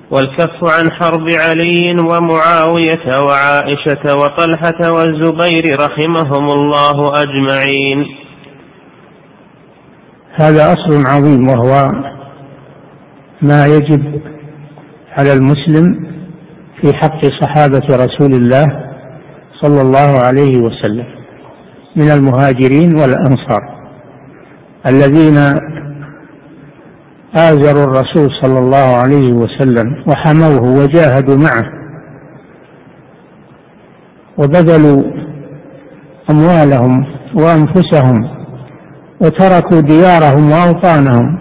والكف عن حرب علي ومعاوية وعائشة وطلحة والزبير رحمهم الله أجمعين. هذا أصل عظيم، وهو ما يجب على المسلم في حق صحابة رسول الله صلى الله عليه وسلم من المهاجرين والأنصار الذين آزروا الرسول صلى الله عليه وسلم وحموه وجاهدوا معه وبذلوا أموالهم وأنفسهم وتركوا ديارهم وأوطانهم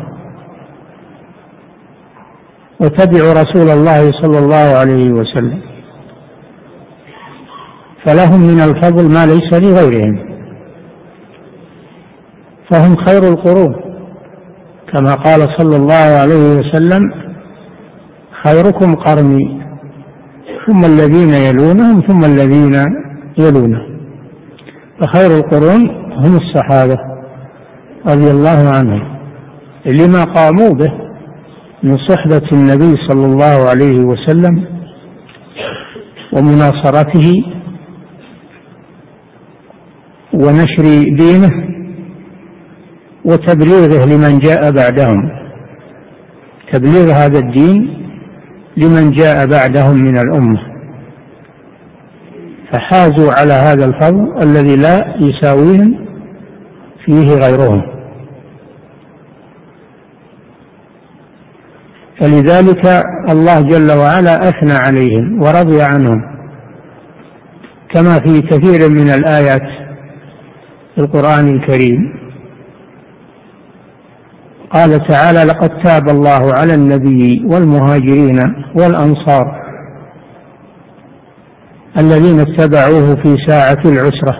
وتبعوا رسول الله صلى الله عليه وسلم، فلهم من الفضل ما ليس لغيرهم، فهم خير القرون كما قال صلى الله عليه وسلم: خيركم قرني ثم الذين يلونهم ثم الذين يلونهم. فخير القرون هم الصحابة رضي الله عنهم لما قاموا به من صحبة النبي صلى الله عليه وسلم ومناصرته ونشر دينه وتبليغه لمن جاء بعدهم، تبليغ هذا الدين لمن جاء بعدهم من الأمة، فحازوا على هذا الفضل الذي لا يساويهم فيه غيرهم. فلذلك الله جل وعلا أثنى عليهم ورضي عنهم كما في كثير من الآيات في القرآن الكريم. قال تعالى: لقد تاب الله على النبي والمهاجرين والأنصار الذين اتبعوه في ساعة العسرة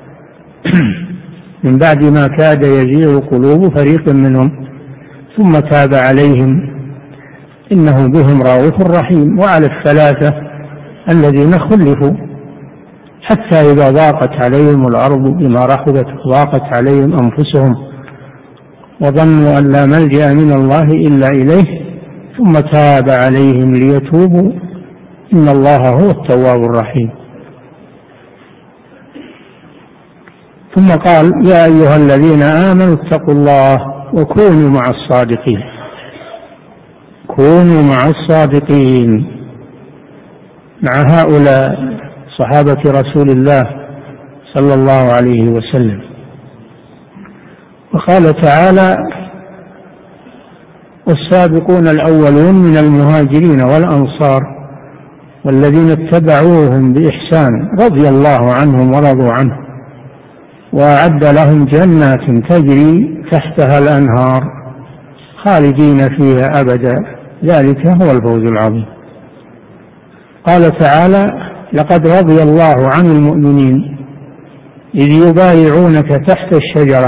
من بعد ما كاد يزيغ قلوب فريق منهم ثم تاب عليهم إنه بهم رؤوف رحيم. وعلى الثلاثة الذين خلفوا حتى إذا ضاقت عليهم الأرض بما رحبت وضاقت عليهم أنفسهم وظنوا أن لا ملجأ من الله إلا إليه ثم تاب عليهم ليتوبوا إن الله هو التواب الرحيم. ثم قال: يا أيها الذين آمنوا اتقوا الله وكونوا مع الصادقين. كونوا مع الصادقين، مع هؤلاء صحابة رسول الله صلى الله عليه وسلم. وقال تعالى: والسابقون الأولون من المهاجرين والأنصار والذين اتبعوهم بإحسان رضي الله عنهم ورضوا عنه وأعد لهم جنات تجري تحتها الأنهار خالدين فيها أبدا ذلك هو الفوز العظيم. قال تعالى: لقد رضي الله عن المؤمنين إذ يبايعونك تحت الشجرة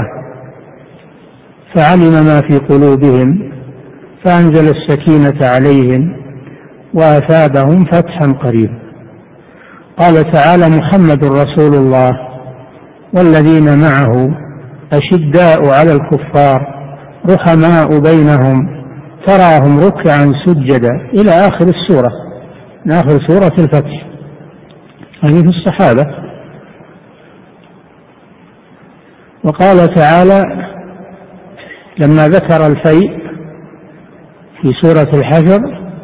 فعلم ما في قلوبهم فأنزل السكينة عليهم وأثابهم فتحا قريبا. قال تعالى: محمد رسول الله والذين معه أشداء على الكفار رحماء بينهم تراهم ركعا سجدا إلى آخر السورة، من آخر سورة الفتح. هذه في الصحابة. وقال تعالى لما ذكر الفيء في سورة الحشر: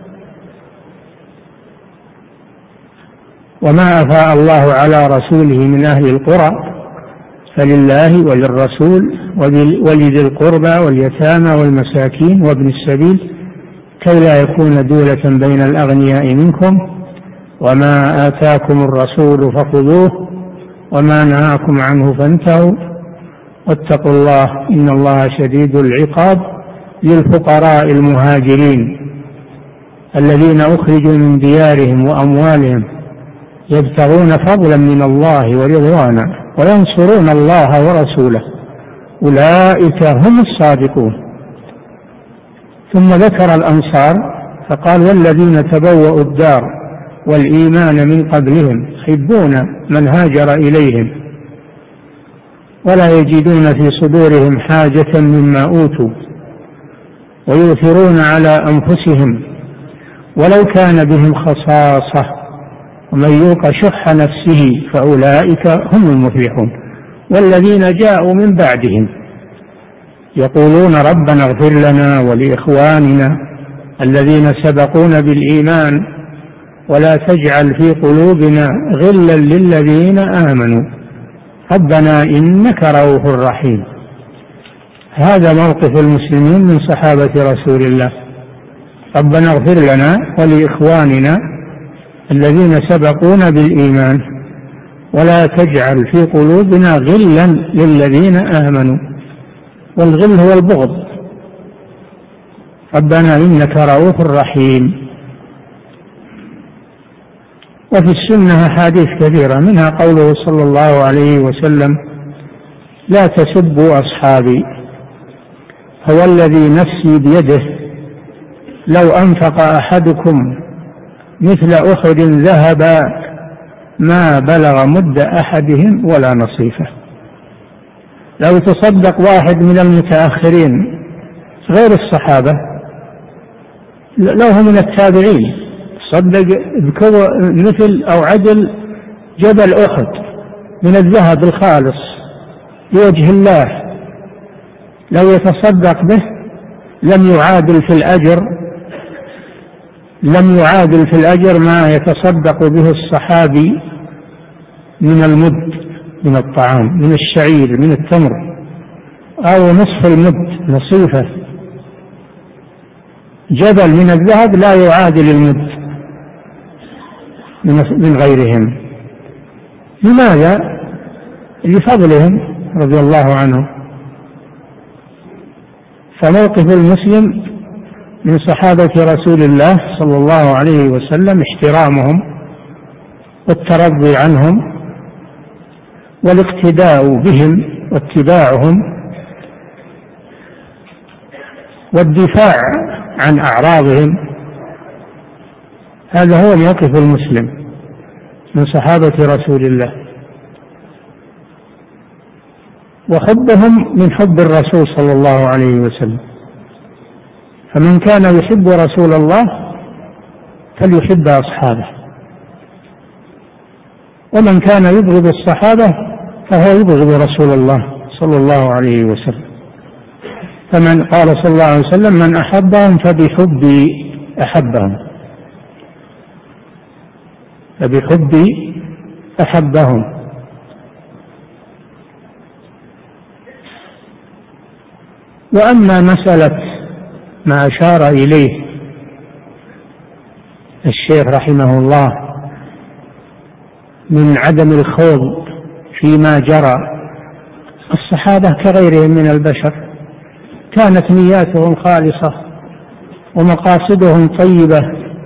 وما أفاء الله على رسوله من أهل القرى فلله وللرسول ولذي القربى واليتامى والمساكين وابن السبيل كي لا يكون دولة بين الأغنياء منكم وما آتاكم الرسول فخذوه وما نهاكم عنه فانتهوا واتقوا الله إن الله شديد العقاب للفقراء المهاجرين الذين أخرجوا من ديارهم وأموالهم يبتغون فضلا من الله ورضوانا وينصرون الله ورسوله أولئك هم الصادقون. ثم ذكر الأنصار فقال: والذين تبوأوا الدار والإيمان من قبلهم يحبون من هاجر إليهم ولا يجدون في صدورهم حاجة مما أوتوا ويؤثرون على أنفسهم ولو كان بهم خصاصة ومن يوق شح نفسه فأولئك هم المفلحون. والذين جاءوا من بعدهم يقولون ربنا اغفر لنا ولإخواننا الذين سبقونا بالإيمان ولا تجعل في قلوبنا غلا للذين آمنوا ربنا إنك رؤوف رحيم. هذا موقف المسلمين من صحابة رسول الله، ربنا اغفر لنا ولإخواننا الذين سبقونا بالإيمان ولا تجعل في قلوبنا غلا للذين آمنوا، والغل هو البغض. ربنا إنك رؤوف رحيم. وفي السنة أحاديث كثيرة منها قوله صلى الله عليه وسلم لا تسبوا أصحابي فوالذي نفسي بيده لو أنفق أحدكم مثل أحد ذهبا ما بلغ مد أحدهم ولا نصيفه. لو تصدق واحد من المتأخرين غير الصحابة، لو هو من التابعين، صدق مثل أو عدل جبل أحد من الذهب الخالص لوجه الله، لو يتصدق به لم يعادل في الأجر ما يتصدق به الصحابي من المد من الطعام، من الشعير، من التمر، أو نصف المد نصيفه. جبل من الذهب لا يعادل المد من غيرهم. لماذا؟ لفضلهم رضي الله عنهم. فموقف المسلم من صحابة رسول الله صلى الله عليه وسلم احترامهم والترضي عنهم والاقتداء بهم واتباعهم والدفاع عن أعراضهم. هذا هو موقف المسلم من صحابة رسول الله. وحبهم من حب الرسول صلى الله عليه وسلم، فمن كان يحب رسول الله فليحب أصحابه، ومن كان يبغض الصحابة فهو يبغض رسول الله صلى الله عليه وسلم. فمن قال صلى الله عليه وسلم من أحبهم فبحبي أحبهم، فبحبي أحبهم. وأما مسألة ما أشار إليه الشيخ رحمه الله من عدم الخوض فيما جرى، الصحابة كغيرهم من البشر كانت نياتهم خالصة ومقاصدهم طيبة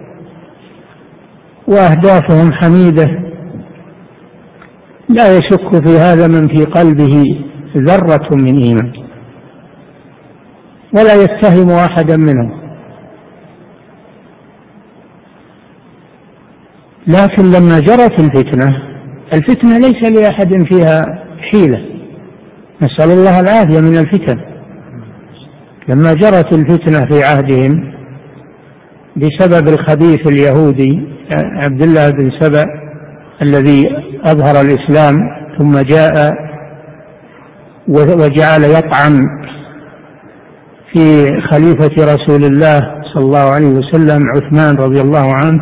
وأهدافهم حميدة، لا يشك في هذا من في قلبه ذرة من إيمان، ولا يتهم أحدا منهم. لكن لما جرت الفتنة ليس لأحد فيها حيلة، نسأل الله العافية من الفتن. لما جرت الفتنة في عهدهم بسبب الخبيث اليهودي عبد الله بن سبأ الذي أظهر الإسلام ثم جاء وجعل يطعن في خليفة رسول الله صلى الله عليه وسلم عثمان رضي الله عنه،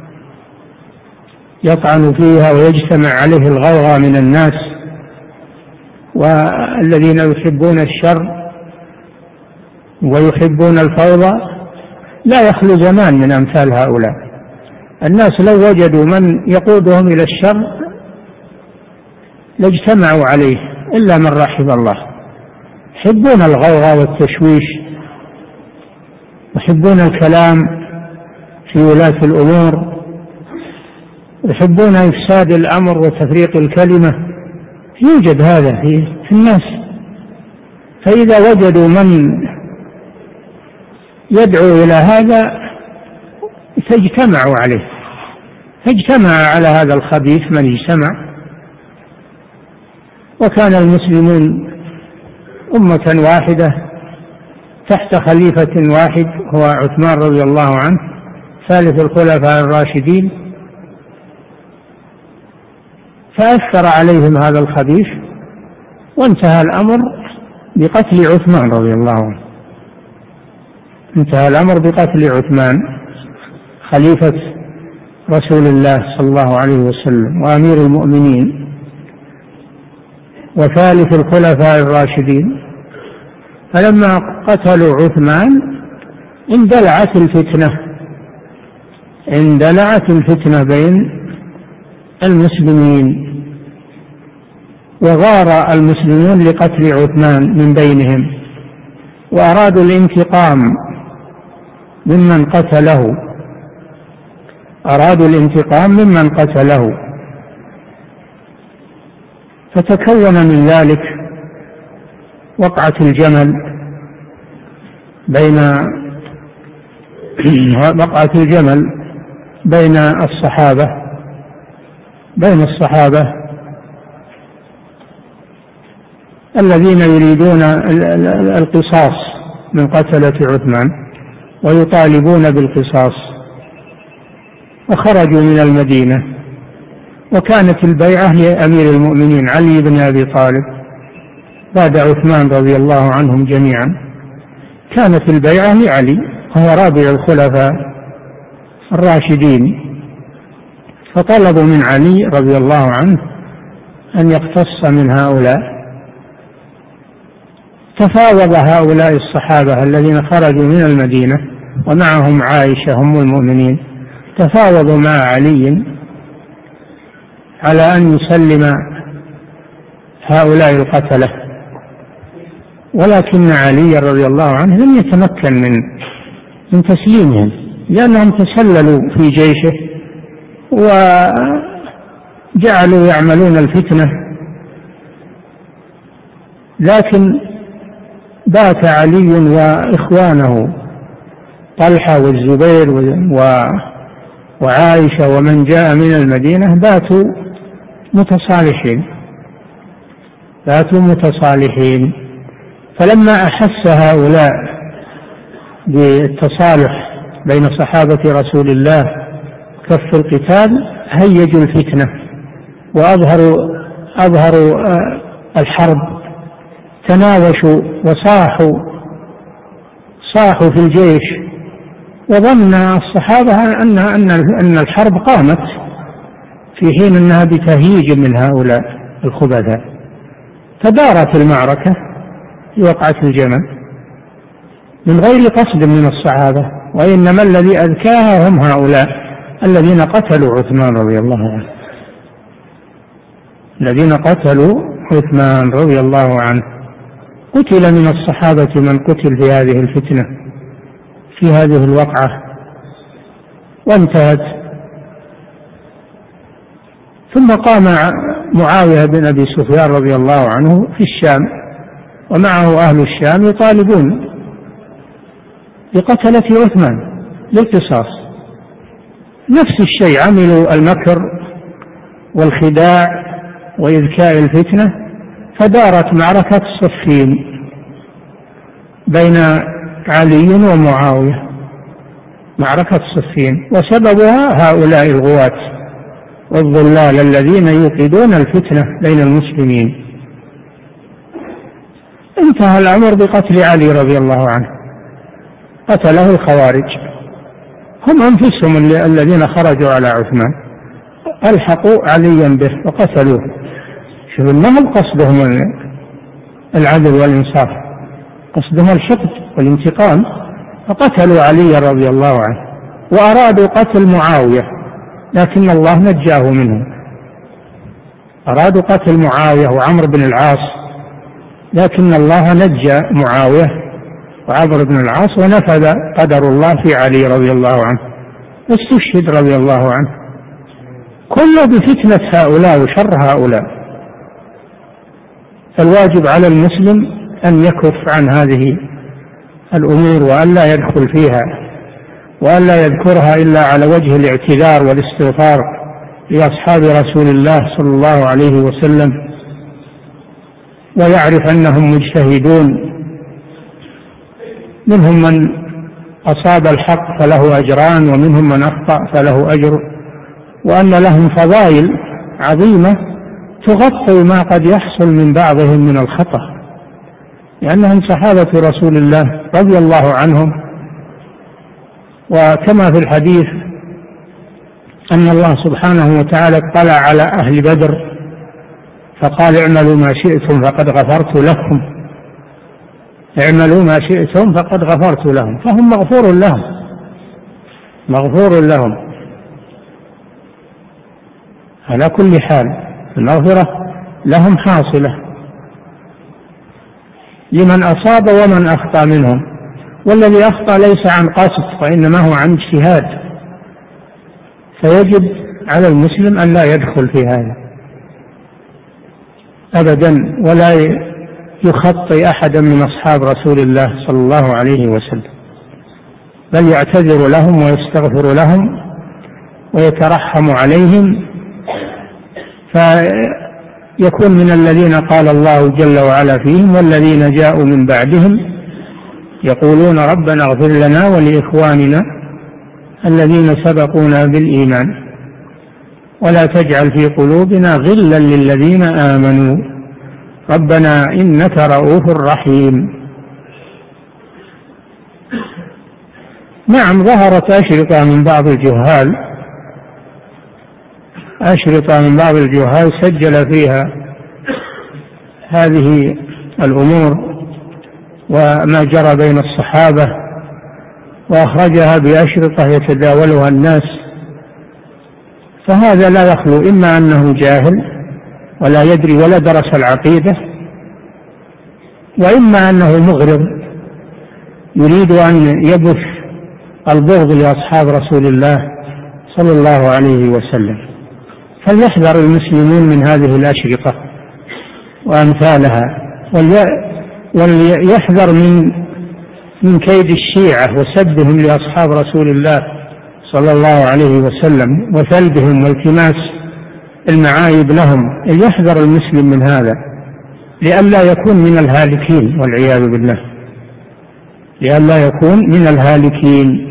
يطعن فيها ويجتمع عليه الغوغاء من الناس، والذين يحبون الشر ويحبون الفوضى لا يخلو زمان من أمثال هؤلاء. الناس لو وجدوا من يقودهم إلى الشر لاجتمعوا عليه إلا من رحم الله. يحبون الغوغاء والتشويش، يحبون الكلام في ولاة الأمور، يحبون إفساد الأمر وتفريق الكلمة. يوجد هذا في الناس، فإذا وجدوا من يدعو إلى هذا فاجتمعوا عليه، فاجتمع على هذا الخبيث من اجتمع. وكان المسلمون أمة واحدة تحت خليفة واحد هو عثمان رضي الله عنه، ثالث الخلفاء الراشدين، فأثر عليهم هذا الخبيث، وانتهى الأمر بقتل عثمان رضي الله عنه. انتهى الأمر بقتل عثمان خليفة رسول الله صلى الله عليه وسلم وأمير المؤمنين وثالث الخلفاء الراشدين. فلما قتلوا عثمان اندلعت الفتنة بين المسلمين، وغار المسلمون لقتل عثمان من بينهم، وأرادوا الانتقام ممن قتله، فتكون من ذلك وقعة الجمل بين الصحابة الذين يريدون القصاص من قتلة عثمان ويطالبون بالقصاص، وخرجوا من المدينة. وكانت البيعة لأمير المؤمنين علي بن أبي طالب بعد عثمان رضي الله عنهم جميعا، كانت البيعة لعلي وهو رابع الخلفاء الراشدين، فطلبوا من علي رضي الله عنه أن يقتص من هؤلاء. تفاوض هؤلاء الصحابة الذين خرجوا من المدينة ومعهم عائشة أم المؤمنين، تفاوضوا مع علي على أن يسلم هؤلاء القتلة، ولكن علي رضي الله عنه لم يتمكن من تسليمهم، لأنهم تسللوا في جيشه وجعلوا يعملون الفتنة. لكن بات علي وإخوانه طلحة والزبير وعائشة ومن جاء من المدينة باتوا متصالحين. فلما أحس هؤلاء بالتصالح بين صحابة رسول الله كف القتال هيجوا الفتنة وأظهروا الحرب، تناوشوا وصاحوا في الجيش، وظن الصحابة أن الحرب قامت في حين أنها بتهييج من هؤلاء الخبثاء، فدارت المعركة في وقعة الجمل من غير قصد من الصحابة، وإنما الذي أذكاها هم هؤلاء الذين قتلوا عثمان رضي الله عنه. قتل من الصحابة من قتل في هذه الفتنة في هذه الوقعة وانتهت. ثم قام معاوية بن أبي سفيان رضي الله عنه في الشام، ومعه أهل الشام يطالبون بقتلة عثمان للقصاص. نفس الشيء، عملوا المكر والخداع وإذكاء الفتنة، فدارت معركة الصفين بين علي ومعاوية، معركة الصفين، وسببها هؤلاء الغواة والضلال الذين يوقدون الفتنة بين المسلمين. انتهى الأمر بقتل علي رضي الله عنه، قتله الخوارج، هم أنفسهم الذين خرجوا على عثمان ألحقوا عليا به وقتلوه. شوف أنهم قصدهم العدل والإنصاف، قصدهم الحقد والانتقام، فقتلوا علي رضي الله عنه، وأرادوا قتل معاوية لكن الله نجاه منهم. أرادوا قتل معاوية وعمرو بن العاص، لكن الله نجى معاوية وعمرو بن العاص، ونفذ قدر الله في علي رضي الله عنه، استشهد رضي الله عنه. كله بفتنة هؤلاء وشر هؤلاء. فالواجب على المسلم أن يكف عن هذه الأمور وأن لا يدخل فيها وأن لا يذكرها إلا على وجه الاعتذار والاستغفار لأصحاب رسول الله صلى الله عليه وسلم، ويعرف أنهم مجتهدون، منهم من أصاب الحق فله أجران ومنهم من أخطأ فله أجر، وأن لهم فضائل عظيمة تغطي ما قد يحصل من بعضهم من الخطأ، لأنهم صحابة رسول الله رضي الله عنهم. وكما في الحديث أن الله سبحانه وتعالى اطلع على أهل بدر فقال اعملوا ما شئتم فقد غفرت لكم، اعملوا ما شئتم فقد غفرت لهم، فهم مغفور لهم، مغفور لهم على كل حال. المغفرة لهم حاصلة لمن أصاب ومن أخطأ منهم، والذي أخطأ ليس عن قصد وإنما هو عن اجتهاد، فيجب على المسلم أن لا يدخل في هذا أبدا، ولا يخطئ أحدا من أصحاب رسول الله صلى الله عليه وسلم، بل يعتذر لهم ويستغفر لهم ويترحم عليهم، فيكون من الذين قال الله جل وعلا فيهم والذين جاءوا من بعدهم يقولون ربنا اغفر لنا ولإخواننا الذين سبقونا بالإيمان ولا تجعل في قلوبنا غلا للذين آمنوا ربنا إنك رؤوف رحيم. نعم، ظهرت أشرطة من بعض الجهال، أشرطة من بعض الجهال سجل فيها هذه الأمور وما جرى بين الصحابة وأخرجها بأشرطة يتداولها الناس، فهذا لا يخلو إما أنه جاهل ولا يدري ولا درس العقيدة، وإما أنه مغرض يريد أن يبث البغض لأصحاب رسول الله صلى الله عليه وسلم. فليحذر المسلمون من هذه الأشرطة وأمثالها، وليحذر من كيد الشيعة وسبهم لأصحاب رسول الله صلى الله عليه وسلم وثلبهم والتماس المعايب لهم. يحذر المسلم من هذا لئلا يكون من الهالكين والعياذ بالله، لئلا يكون من الهالكين.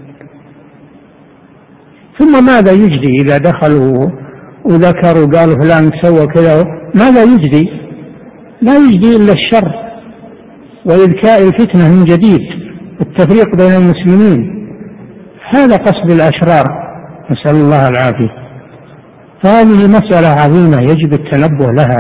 ثم ماذا يجدي إذا دخلوا وذكروا قالوا فلان سوى كذا؟ ماذا يجدي؟ لا يجدي إلا الشر وإذكاء الفتنة من جديد، التفريق بين المسلمين، هذا قصد الأشرار، نسأل الله العافية. فهذه مسألة عظيمة يجب التنبه لها،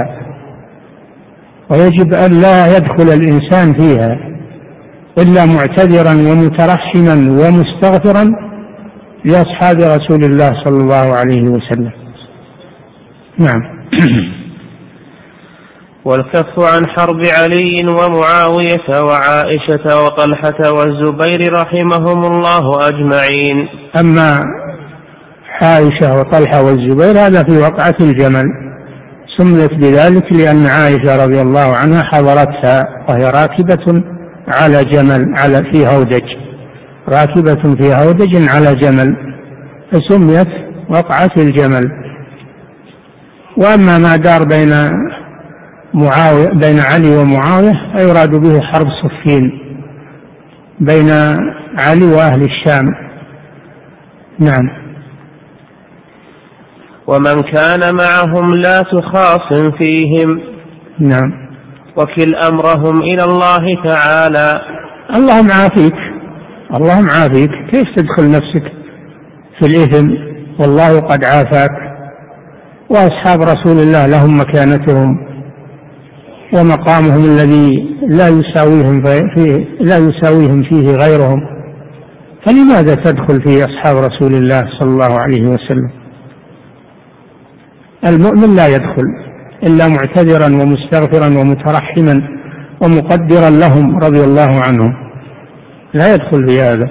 ويجب أن لا يدخل الإنسان فيها إلا معتذرا ومترحما ومستغفرا لأصحاب رسول الله صلى الله عليه وسلم. نعم. والكف عن حرب علي ومعاوية وعائشة وطلحة والزبير رحمهم الله أجمعين. أما عائشة وطلحة والزبير هذا في وقعة الجمل، سميت بذلك لأن عائشة رضي الله عنها حضرتها وهي راكبة على جمل في هودج، راكبة في هودج على جمل، فسميت وقعة الجمل. وأما ما دار بين علي ومعاوية فيراد به حرب صفين بين علي وأهل الشام. نعم. ومن كان معهم لا تخاصم فيهم. نعم. وكل أمرهم إلى الله تعالى. اللهم عافيك، اللهم عافيك، كيف تدخل نفسك في الإثم والله قد عافاك؟ وأصحاب رسول الله لهم مكانتهم ومقامهم الذي لا يساويهم فيه غيرهم، فلماذا تدخل في أصحاب رسول الله صلى الله عليه وسلم؟ المؤمن لا يدخل إلا معتذرا ومستغفرا ومترحما ومقدرا لهم رضي الله عنهم، لا يدخل في هذا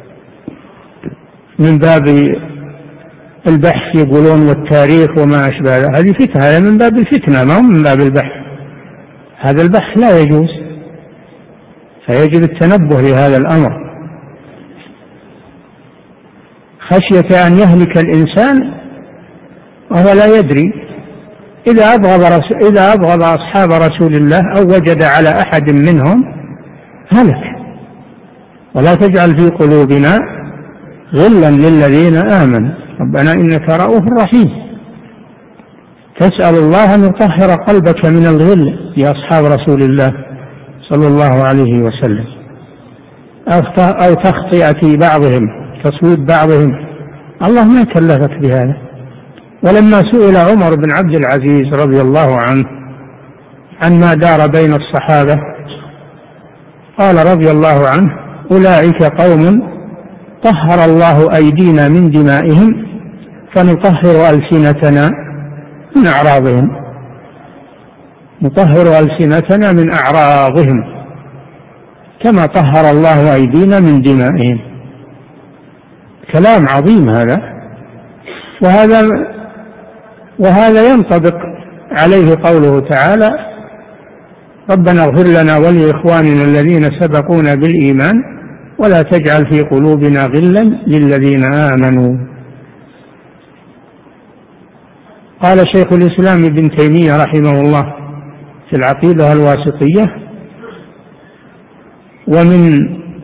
من باب البحث يقولون والتاريخ وما أشبه هذه فتنة، هذا من باب الفتنة ما هو من باب البحث، هذا البحث لا يجوز، فيجب التنبه لهذا الأمر خشية أن يهلك الإنسان وهو لا يدري. إذا أبغض أصحاب رسول الله أو وجد على أحد منهم هلك، ولا تجعل في قلوبنا غلا للذين آمنوا ربنا إنك رؤوف رحيم. تسأل الله أن يطهر قلبك من الغل لأصحاب رسول الله صلى الله عليه وسلم، أو تخطئة بعضهم، تصويب بعضهم، الله ما كلفك بهذا. ولما سئل عمر بن عبد العزيز رضي الله عنه عن ما دار بين الصحابة قال رضي الله عنه: أولئك قوم طهر الله أيدينا من دمائهم فنطهر ألسنتنا من أعراضهم. نطهر ألسنتنا من أعراضهم كما طهر الله أيدينا من دمائهم. كلام عظيم هذا، وهذا ينطبق عليه قوله تعالى: ربنا اغفر لنا ولإخواننا الذين سبقونا بالإيمان ولا تجعل في قلوبنا غلا للذين آمنوا. قال شيخ الإسلام ابن تيمية رحمه الله في العقيدة الواسطية: ومن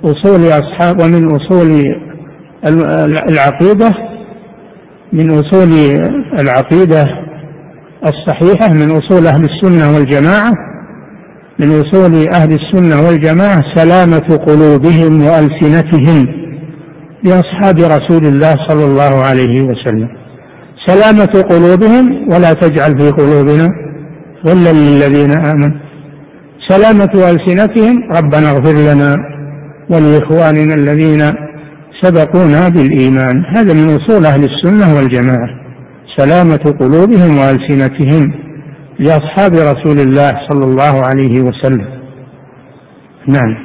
أصول العقيدة، من أصول العقيدة الصحيحة، من أصول أهل السنة والجماعة، من أصول أهل السنة والجماعة سلامة قلوبهم وألسنتهم لأصحاب رسول الله صلى الله عليه وسلم. سلامة قلوبهم ولا تجعل في قلوبنا غلا للذين آمنوا. سلامة ألسنتهم ربنا اغفر لنا ولإخواننا الذين سبقونا بالإيمان. هذا من أصول أهل السنة والجماعة، سلامة قلوبهم وألسنتهم لأصحاب رسول الله صلى الله عليه وسلم. نعم.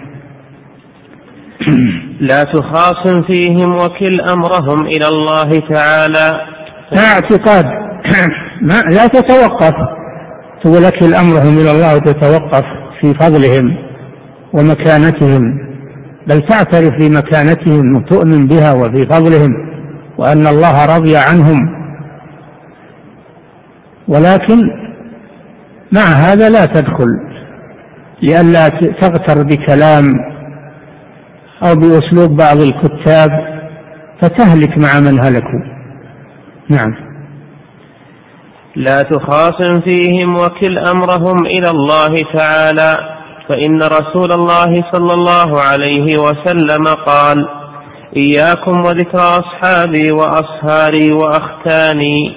لا تخاصم فيهم وكل أمرهم إلى الله تعالى. اعتقاد لا تتوقف تقول لك أمرهم إلى الله وتتوقف في فضلهم ومكانتهم، بل تعترف بمكانتهم وتؤمن بها وفي فضلهم وأن الله رضي عنهم، ولكن مع هذا لا تدخل لئلا تغتر بكلام أو بأسلوب بعض الكتاب فتهلك مع من هلكوا. نعم. لا تخاصم فيهم وكل أمرهم إلى الله تعالى، فإن رسول الله صلى الله عليه وسلم قال: إياكم وذكر أصحابي وأصهاري وأختاني.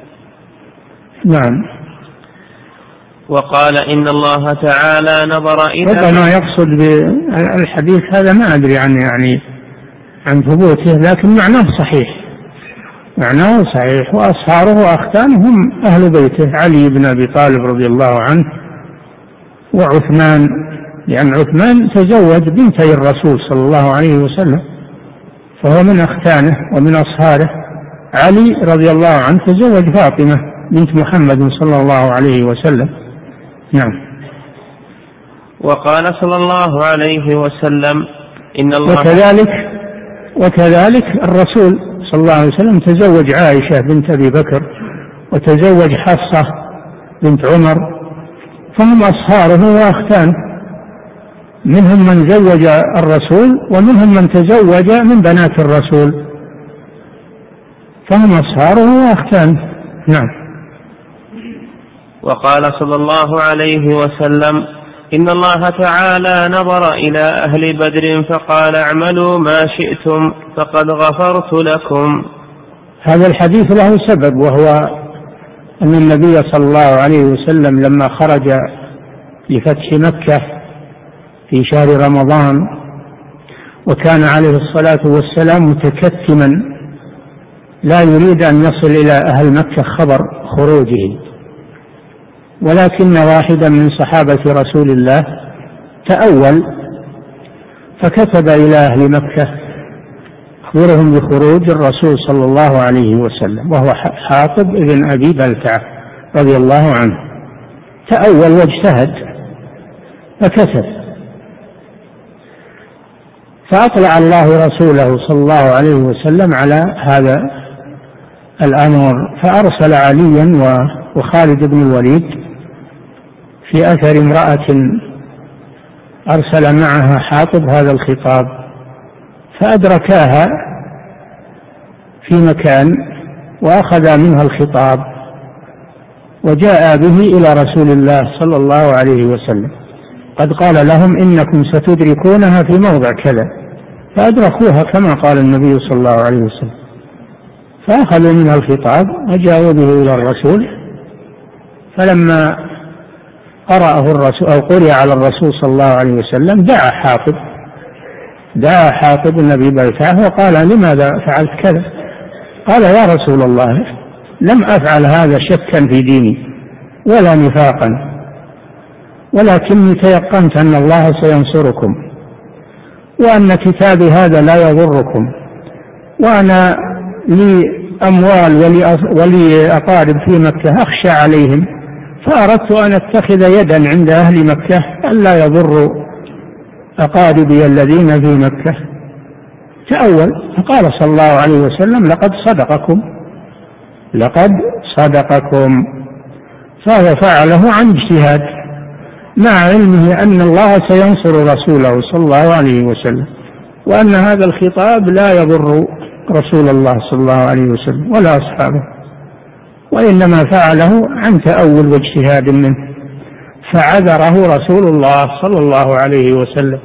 نعم. وقال: إن الله تعالى نظر إلى ربما يقصد بالحديث هذا ما أدري يعني عن ثبوته، لكن معناه صحيح، معناه صحيح. وأصهاره وأختانه هم أهل بيته، علي بن أبي طالب رضي الله عنه وعثمان، لأن عثمان تزوج بنتي الرسول صلى الله عليه وسلم فهو من أختانه ومن أصهاره. علي رضي الله عنه تزوج فاطمة بنت محمد صلى الله عليه وسلم. نعم. وقال صلى الله عليه وسلم: إن الله وكذلك الرسول صلى الله عليه وسلم تزوج عائشة بنت أبي بكر وتزوج حفصة بنت عمر، فهم أصهاره وأختانه، منهم من زوج الرسول ومنهم من تزوج من بنات الرسول، فهم أصهاره وأختانه. نعم. وقال صلى الله عليه وسلم: إن الله تعالى نظر إلى أهل بدر فقال: اعملوا ما شئتم فقد غفرت لكم. هذا الحديث له سبب، وهو أن النبي صلى الله عليه وسلم لما خرج لفتح مكة في شهر رمضان وكان عليه الصلاة والسلام متكتما لا يريد أن يصل إلى أهل مكة خبر خروجه، ولكن واحدا من صحابة رسول الله تأول فكتب إلى أهل مكة أخبرهم بخروج الرسول صلى الله عليه وسلم، وهو حاطب بن أبي بلتعة رضي الله عنه. تأول واجتهد فكتب، فأطلع الله رسوله صلى الله عليه وسلم على هذا الأمر، فأرسل عليا وخالد بن الوليد في أثر امرأة أرسل معها حاطب هذا الخطاب فأدركاها في مكان وأخذ منها الخطاب وجاء به إلى رسول الله صلى الله عليه وسلم، قد قال لهم إنكم ستدركونها في موضع كذا، فأدركوها كما قال النبي صلى الله عليه وسلم، فأخذوا منها الخطاب وجاءوا به إلى الرسول. فلما قرأه الرسول أو قرئ على الرسول صلى الله عليه وسلم دعا حاطب بن أبي بلتعة وقال: لماذا فعلت كذا؟ قال: يا رسول الله، لم أفعل هذا شكا في ديني ولا نفاقا، ولكني تيقنت أن الله سينصركم، وأن كتابي هذا لا يضركم، وأنا لي أموال ولي أقارب في مكة أخشى عليهم، فأردت أن أتخذ يدا عند أهل مكة ألا يضروا أقاربي الذين في مكة. تأول، فقال صلى الله عليه وسلم: لقد صدقكم. فهو فعله عن اجتهاد مع علمه أن الله سينصر رسوله صلى الله عليه وسلم، وأن هذا الخطاب لا يضر رسول الله صلى الله عليه وسلم ولا أصحابه، وإنما فعله عن تأول واجتهاد منه، فعذره رسول الله صلى الله عليه وسلم،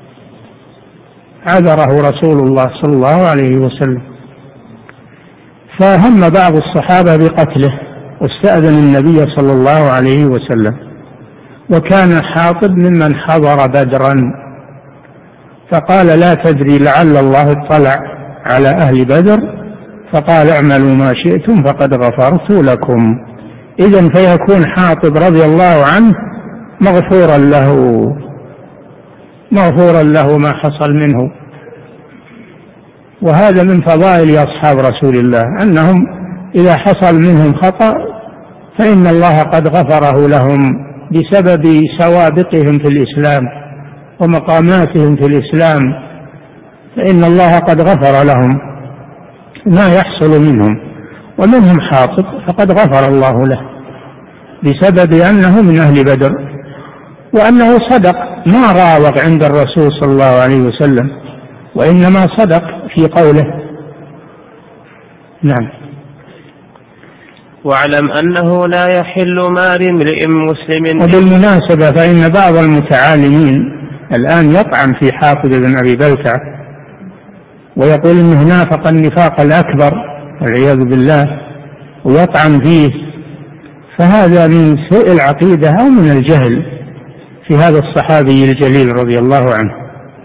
فهم بعض الصحابة بقتله واستأذن النبي صلى الله عليه وسلم، وكان حاطب ممن حضر بدرا، فقال: لا تدري لعل الله اطلع على أهل بدر فقال: اعملوا ما شئتم فقد غفرت لكم. إذن فيكون حاطب رضي الله عنه مغفورا له ما حصل منه. وهذا من فضائل أصحاب رسول الله، أنهم إذا حصل منهم خطأ فإن الله قد غفره لهم بسبب سوابقهم في الإسلام ومقاماتهم في الإسلام، فإن الله قد غفر لهم ما يحصل منهم. ومنهم حاطب فقد غفر الله له بسبب أنه من أهل بدر، وأنه صدق، ما راوغ عند الرسول صلى الله عليه وسلم، وإنما صدق في قوله. نعم. واعلم أنه لا يحل مال امرئ مسلم. وبالمناسبة فإن بعض المتعالمين الآن يطعن في حاطب بن أبي بلتعة ويقول إنه نافق النفاق الأكبر والعياذ بالله، ويطعن فيه، فهذا من سوء العقيدة أو من الجهل في هذا الصحابي الجليل رضي الله عنه.